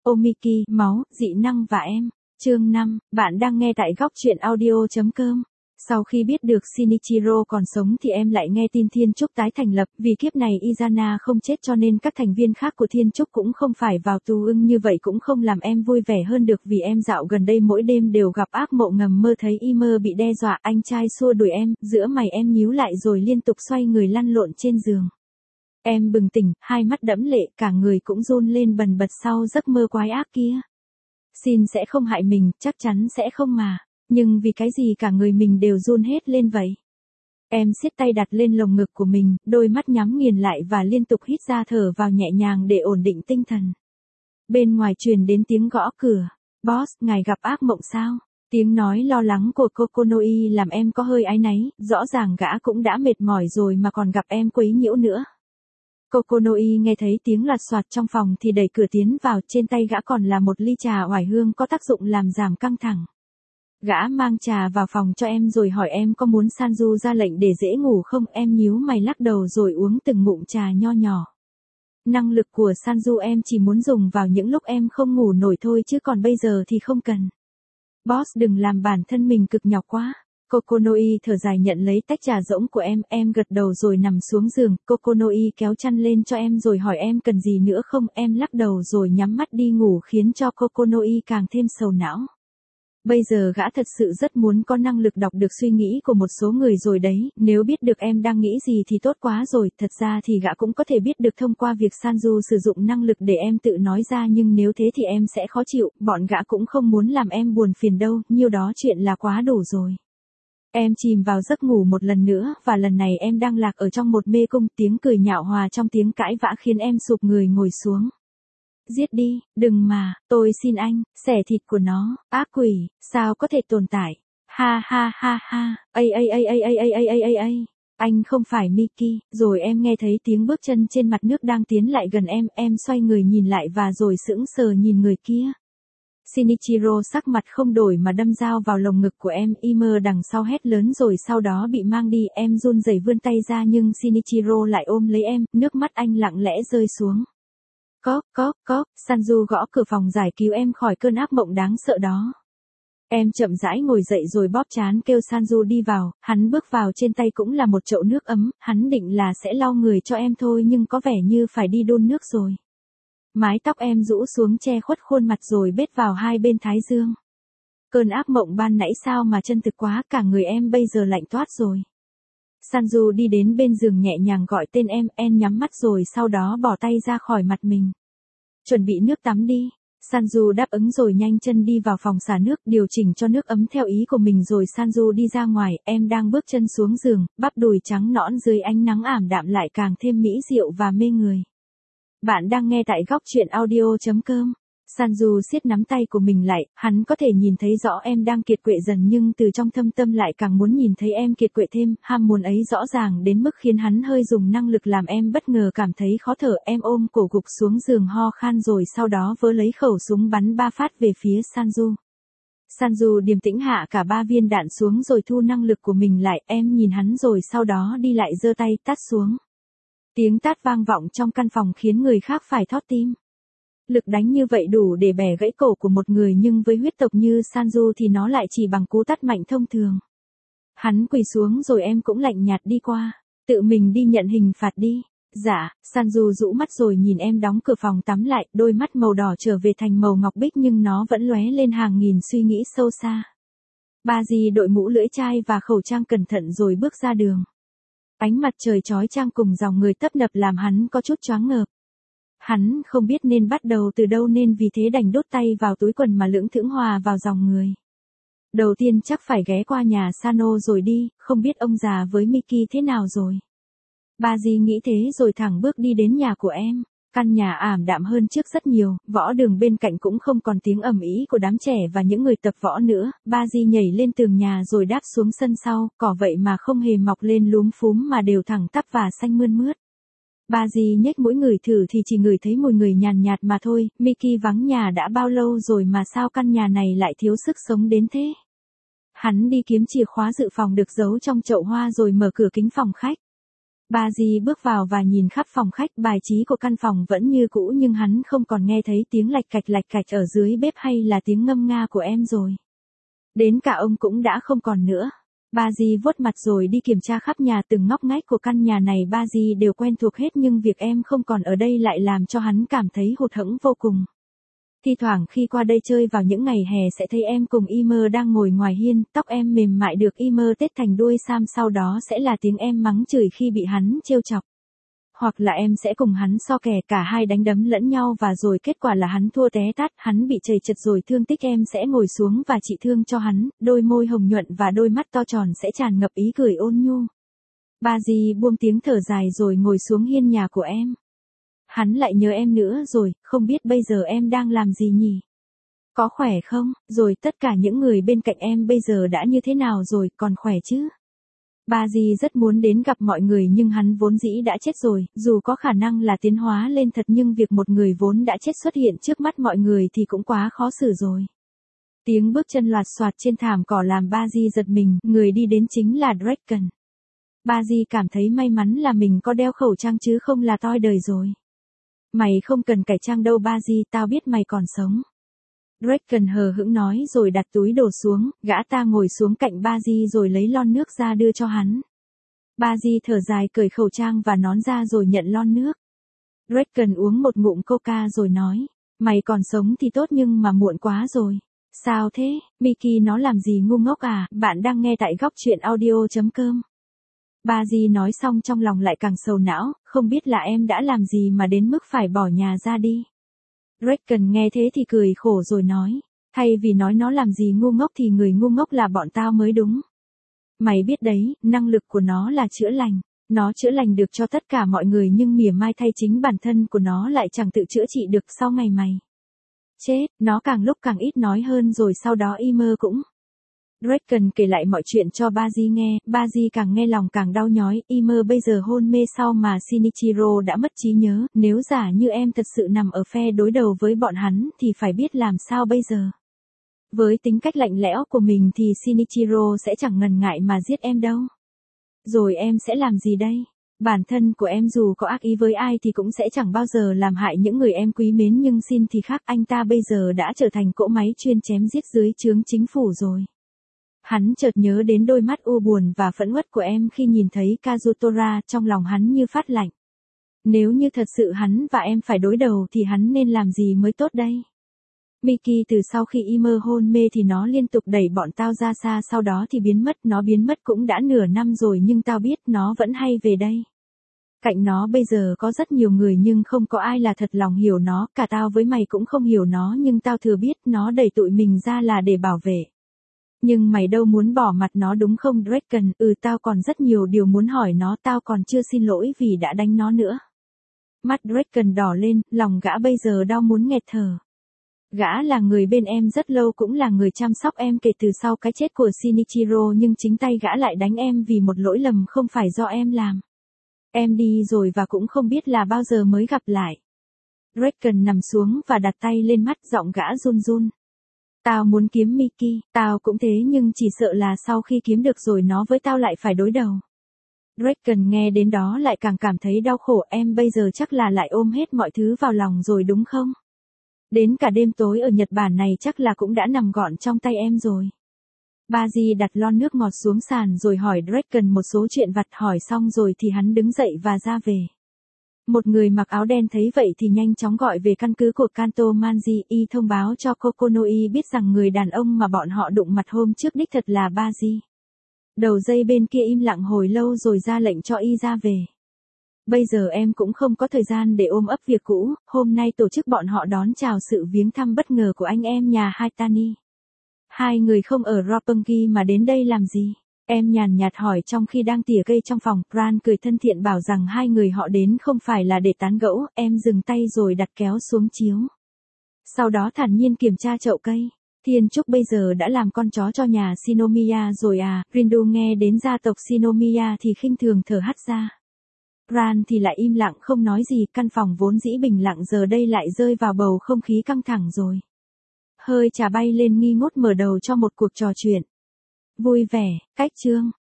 Omiki, máu, dị năng và em. Chương 5, bạn đang nghe tại góc truyện audio.com. Sau khi biết được Shinichiro còn sống thì em lại nghe tin Thiên Trúc tái thành lập, vì kiếp này Izana không chết cho nên các thành viên khác của Thiên Trúc cũng không phải vào tù ưng, như vậy cũng không làm em vui vẻ hơn được, vì em dạo gần đây mỗi đêm đều gặp ác mộng, ngầm mơ thấy Ymir bị đe dọa, anh trai xua đuổi em, giữa mày em nhíu lại rồi liên tục xoay người lăn lộn trên giường. Em bừng tỉnh, hai mắt đẫm lệ, cả người cũng run lên bần bật sau giấc mơ quái ác kia. Xin sẽ không hại mình, chắc chắn sẽ không mà. Nhưng vì cái gì cả người mình đều run hết lên vậy? Em siết tay đặt lên lồng ngực của mình, đôi mắt nhắm nghiền lại và liên tục hít ra thở vào nhẹ nhàng để ổn định tinh thần. Bên ngoài truyền đến tiếng gõ cửa. Boss, ngài gặp ác mộng sao? Tiếng nói lo lắng của Kokonoi làm em có hơi áy náy, rõ ràng gã cũng đã mệt mỏi rồi mà còn gặp em quấy nhiễu nữa. Kokonoi nghe thấy tiếng lạt soạt trong phòng thì đẩy cửa tiến vào, trên tay gã còn là một ly trà oải hương có tác dụng làm giảm căng thẳng. Gã mang trà vào phòng cho em rồi hỏi em có muốn Sanju ra lệnh để dễ ngủ không, em nhíu mày lắc đầu rồi uống từng ngụm trà nho nhỏ. Năng lực của Sanju em chỉ muốn dùng vào những lúc em không ngủ nổi thôi chứ còn bây giờ thì không cần. Boss đừng làm bản thân mình cực nhọc quá. Kokonoi thở dài nhận lấy tách trà rỗng của em gật đầu rồi nằm xuống giường, Kokonoi kéo chăn lên cho em rồi hỏi em cần gì nữa không, em lắc đầu rồi nhắm mắt đi ngủ khiến cho Kokonoi càng thêm sầu não. Bây giờ gã thật sự rất muốn có năng lực đọc được suy nghĩ của một số người rồi đấy, nếu biết được em đang nghĩ gì thì tốt quá rồi, thật ra thì gã cũng có thể biết được thông qua việc Sanju sử dụng năng lực để em tự nói ra, nhưng nếu thế thì em sẽ khó chịu, bọn gã cũng không muốn làm em buồn phiền đâu, nhiêu đó chuyện là quá đủ rồi. Em chìm vào giấc ngủ một lần nữa, và lần này em đang lạc ở trong một mê cung, tiếng cười nhạo hòa trong tiếng cãi vã khiến em sụp người ngồi xuống. Giết đi, đừng mà, tôi xin anh, xẻ thịt của nó, ác quỷ, sao có thể tồn tại. Ha ha ha ha, anh không phải Miki, rồi em nghe thấy tiếng bước chân trên mặt nước đang tiến lại gần em xoay người nhìn lại và rồi sững sờ nhìn người kia. Shinichiro sắc mặt không đổi mà đâm dao vào lồng ngực của em, Ymir đằng sau hét lớn rồi sau đó bị mang đi, em run rẩy vươn tay ra nhưng Shinichiro lại ôm lấy em, nước mắt anh lặng lẽ rơi xuống. Cóp, Sanju gõ cửa phòng giải cứu em khỏi cơn ác mộng đáng sợ đó. Em chậm rãi ngồi dậy rồi bóp trán kêu Sanju đi vào, hắn bước vào trên tay cũng là một chậu nước ấm, hắn định là sẽ lau người cho em thôi nhưng có vẻ như phải đi đun nước rồi. Mái tóc em rũ xuống che khuất khuôn mặt rồi bết vào hai bên thái dương. Cơn ác mộng ban nãy sao mà chân thực quá, cả người em bây giờ lạnh toát rồi. Sanju đi đến bên giường nhẹ nhàng gọi tên em nhắm mắt rồi sau đó bỏ tay ra khỏi mặt mình. Chuẩn bị nước tắm đi. Sanju đáp ứng rồi nhanh chân đi vào phòng xả nước, điều chỉnh cho nước ấm theo ý của mình rồi Sanju đi ra ngoài, em đang bước chân xuống giường, bắp đùi trắng nõn dưới ánh nắng ảm đạm lại càng thêm mỹ diệu và mê người. Bạn đang nghe tại góc truyện audio.com. Sanju siết nắm tay của mình lại, hắn có thể nhìn thấy rõ em đang kiệt quệ dần nhưng từ trong thâm tâm lại càng muốn nhìn thấy em kiệt quệ thêm, ham muốn ấy rõ ràng đến mức khiến hắn hơi dùng năng lực làm em bất ngờ cảm thấy khó thở, em ôm cổ gục xuống giường ho khan rồi sau đó vớ lấy khẩu súng bắn 3 phát về phía Sanju. Sanju điềm tĩnh hạ cả 3 viên đạn xuống rồi thu năng lực của mình lại, em nhìn hắn rồi sau đó đi lại giơ tay tát xuống. Tiếng tát vang vọng trong căn phòng khiến người khác phải thót tim. Lực đánh như vậy đủ để bẻ gãy cổ của một người nhưng với huyết tộc như Sanju thì nó lại chỉ bằng cú tát mạnh thông thường. Hắn quỳ xuống rồi em cũng lạnh nhạt đi qua. Tự mình đi nhận hình phạt đi. Dạ, Sanju rũ mắt rồi nhìn em đóng cửa phòng tắm lại, đôi mắt màu đỏ trở về thành màu ngọc bích nhưng nó vẫn lóe lên hàng nghìn suy nghĩ sâu xa. Baji đội mũ lưỡi chai và khẩu trang cẩn thận rồi bước ra đường. Ánh mặt trời chói chang cùng dòng người tấp nập làm hắn có chút choáng ngợp. Hắn không biết nên bắt đầu từ đâu nên vì thế đành đút tay vào túi quần mà lững thững hòa vào dòng người. Đầu tiên chắc phải ghé qua nhà Sano rồi đi, không biết ông già với Miki thế nào rồi. Baji nghĩ thế rồi thẳng bước đi đến nhà của em. Căn nhà ảm đạm hơn trước rất nhiều, võ đường bên cạnh cũng không còn tiếng ầm ĩ của đám trẻ và những người tập võ nữa. Baji nhảy lên tường nhà rồi đáp xuống sân sau, cỏ vậy mà không hề mọc lên lúm phúm mà đều thẳng tắp và xanh mơn mướt. Baji nhếch mũi ngửi thử thì chỉ ngửi thấy mùi người nhàn nhạt mà thôi, Miki vắng nhà đã bao lâu rồi mà sao căn nhà này lại thiếu sức sống đến thế. Hắn đi kiếm chìa khóa dự phòng được giấu trong chậu hoa rồi mở cửa kính phòng khách. Baji bước vào và nhìn khắp phòng khách, bài trí của căn phòng vẫn như cũ nhưng hắn không còn nghe thấy tiếng lạch cạch ở dưới bếp hay là tiếng ngâm nga của em rồi. Đến cả ông cũng đã không còn nữa. Baji vuốt mặt rồi đi kiểm tra khắp nhà, từng ngóc ngách của căn nhà này Baji đều quen thuộc hết nhưng việc em không còn ở đây lại làm cho hắn cảm thấy hụt hẫng vô cùng. Thi thoảng khi qua đây chơi vào những ngày hè sẽ thấy em cùng Imer đang ngồi ngoài hiên, tóc em mềm mại được Imer tết thành đuôi sam, sau đó sẽ là tiếng em mắng chửi khi bị hắn trêu chọc. Hoặc là em sẽ cùng hắn so kè, cả hai đánh đấm lẫn nhau và rồi kết quả là hắn thua té tát, hắn bị chầy chật rồi thương tích, em sẽ ngồi xuống và trị thương cho hắn, đôi môi hồng nhuận và đôi mắt to tròn sẽ tràn ngập ý cười ôn nhu. Baji buông tiếng thở dài rồi ngồi xuống hiên nhà của em. Hắn lại nhớ em nữa rồi, không biết bây giờ em đang làm gì nhỉ? Có khỏe không? Rồi tất cả những người bên cạnh em bây giờ đã như thế nào rồi, còn khỏe chứ? Baji rất muốn đến gặp mọi người nhưng hắn vốn dĩ đã chết rồi, dù có khả năng là tiến hóa lên thật nhưng việc một người vốn đã chết xuất hiện trước mắt mọi người thì cũng quá khó xử rồi. Tiếng bước chân loạt soạt trên thảm cỏ làm Baji giật mình, người đi đến chính là Draken. Baji cảm thấy may mắn là mình có đeo khẩu trang chứ không là toi đời rồi. Mày không cần cải trang đâu Baji, tao biết mày còn sống. Draken hờ hững nói rồi đặt túi đồ xuống, gã ta ngồi xuống cạnh Baji rồi lấy lon nước ra đưa cho hắn. Baji thở dài cởi khẩu trang và nón ra rồi nhận lon nước. Draken uống một ngụm coca rồi nói, mày còn sống thì tốt nhưng mà muộn quá rồi. Sao thế, Mickey nó làm gì ngu ngốc à, bạn đang nghe tại góc truyện audio.com. Baji nói xong trong lòng lại càng sầu não, không biết là em đã làm gì mà đến mức phải bỏ nhà ra đi. Draken nghe thế thì cười khổ rồi nói, thay vì nói nó làm gì ngu ngốc thì người ngu ngốc là bọn tao mới đúng. Mày biết đấy, năng lực của nó là chữa lành. Nó chữa lành được cho tất cả mọi người nhưng mỉa mai thay chính bản thân của nó lại chẳng tự chữa trị được sau ngày mày chết, nó càng lúc càng ít nói hơn rồi sau đó Imer cũng. Draken kể lại mọi chuyện cho Baji nghe, Baji càng nghe lòng càng đau nhói, Imer bây giờ hôn mê sau mà Shinichiro đã mất trí nhớ, nếu giả như em thật sự nằm ở phe đối đầu với bọn hắn thì phải biết làm sao bây giờ. Với tính cách lạnh lẽo của mình thì Shinichiro sẽ chẳng ngần ngại mà giết em đâu. Rồi em sẽ làm gì đây? Bản thân của em dù có ác ý với ai thì cũng sẽ chẳng bao giờ làm hại những người em quý mến nhưng Shin thì khác, anh ta bây giờ đã trở thành cỗ máy chuyên chém giết dưới trướng chính phủ rồi. Hắn chợt nhớ đến đôi mắt u buồn và phẫn uất của em khi nhìn thấy Kazutora, trong lòng hắn như phát lạnh. Nếu như thật sự hắn và em phải đối đầu thì hắn nên làm gì mới tốt đây? Mickey từ sau khi Imer hôn mê thì nó liên tục đẩy bọn tao ra xa, sau đó thì biến mất, nó biến mất cũng đã nửa năm rồi nhưng tao biết nó vẫn hay về đây. Cạnh nó bây giờ có rất nhiều người nhưng không có ai là thật lòng hiểu nó, cả tao với mày cũng không hiểu nó nhưng tao thừa biết nó đẩy tụi mình ra là để bảo vệ. Nhưng mày đâu muốn bỏ mặt nó đúng không Draken? Tao còn rất nhiều điều muốn hỏi nó, tao còn chưa xin lỗi vì đã đánh nó nữa. Mắt Draken đỏ lên, lòng gã bây giờ đau muốn nghẹt thở. Gã là người bên em rất lâu, cũng là người chăm sóc em kể từ sau cái chết của Shinichiro nhưng chính tay gã lại đánh em vì một lỗi lầm không phải do em làm. Em đi rồi và cũng không biết là bao giờ mới gặp lại. Draken nằm xuống và đặt tay lên mắt, giọng gã run run. Tao muốn kiếm Mickey, tao cũng thế nhưng chỉ sợ là sau khi kiếm được rồi nó với tao lại phải đối đầu. Draken nghe đến đó lại càng cảm thấy đau khổ, em bây giờ chắc là lại ôm hết mọi thứ vào lòng rồi đúng không? Đến cả đêm tối ở Nhật Bản này chắc là cũng đã nằm gọn trong tay em rồi. Baji đặt lon nước ngọt xuống sàn rồi hỏi Draken một số chuyện vặt, hỏi xong rồi thì hắn đứng dậy và ra về. Một người mặc áo đen thấy vậy thì nhanh chóng gọi về căn cứ của Kanto Manji, y thông báo cho Kokonoi biết rằng người đàn ông mà bọn họ đụng mặt hôm trước đích thật là Baji. Đầu dây bên kia im lặng hồi lâu rồi ra lệnh cho y ra về. Bây giờ em cũng không có thời gian để ôm ấp việc cũ, hôm nay tổ chức bọn họ đón chào sự viếng thăm bất ngờ của anh em nhà Haitani. Hai người không ở Roppongi mà đến đây làm gì? Em nhàn nhạt hỏi trong khi đang tỉa cây trong phòng. Bran cười thân thiện bảo rằng hai người họ đến không phải là để tán gẫu, em dừng tay rồi đặt kéo xuống chiếu. Sau đó thản nhiên kiểm tra chậu cây. Thiên Trúc bây giờ đã làm con chó cho nhà Shinomiya rồi à? Rindu nghe đến gia tộc Shinomiya thì khinh thường thở hắt ra. Bran thì lại im lặng không nói gì, căn phòng vốn dĩ bình lặng giờ đây lại rơi vào bầu không khí căng thẳng rồi. Hơi trà bay lên nghi ngút mở đầu cho một cuộc trò chuyện vui vẻ. Cách chương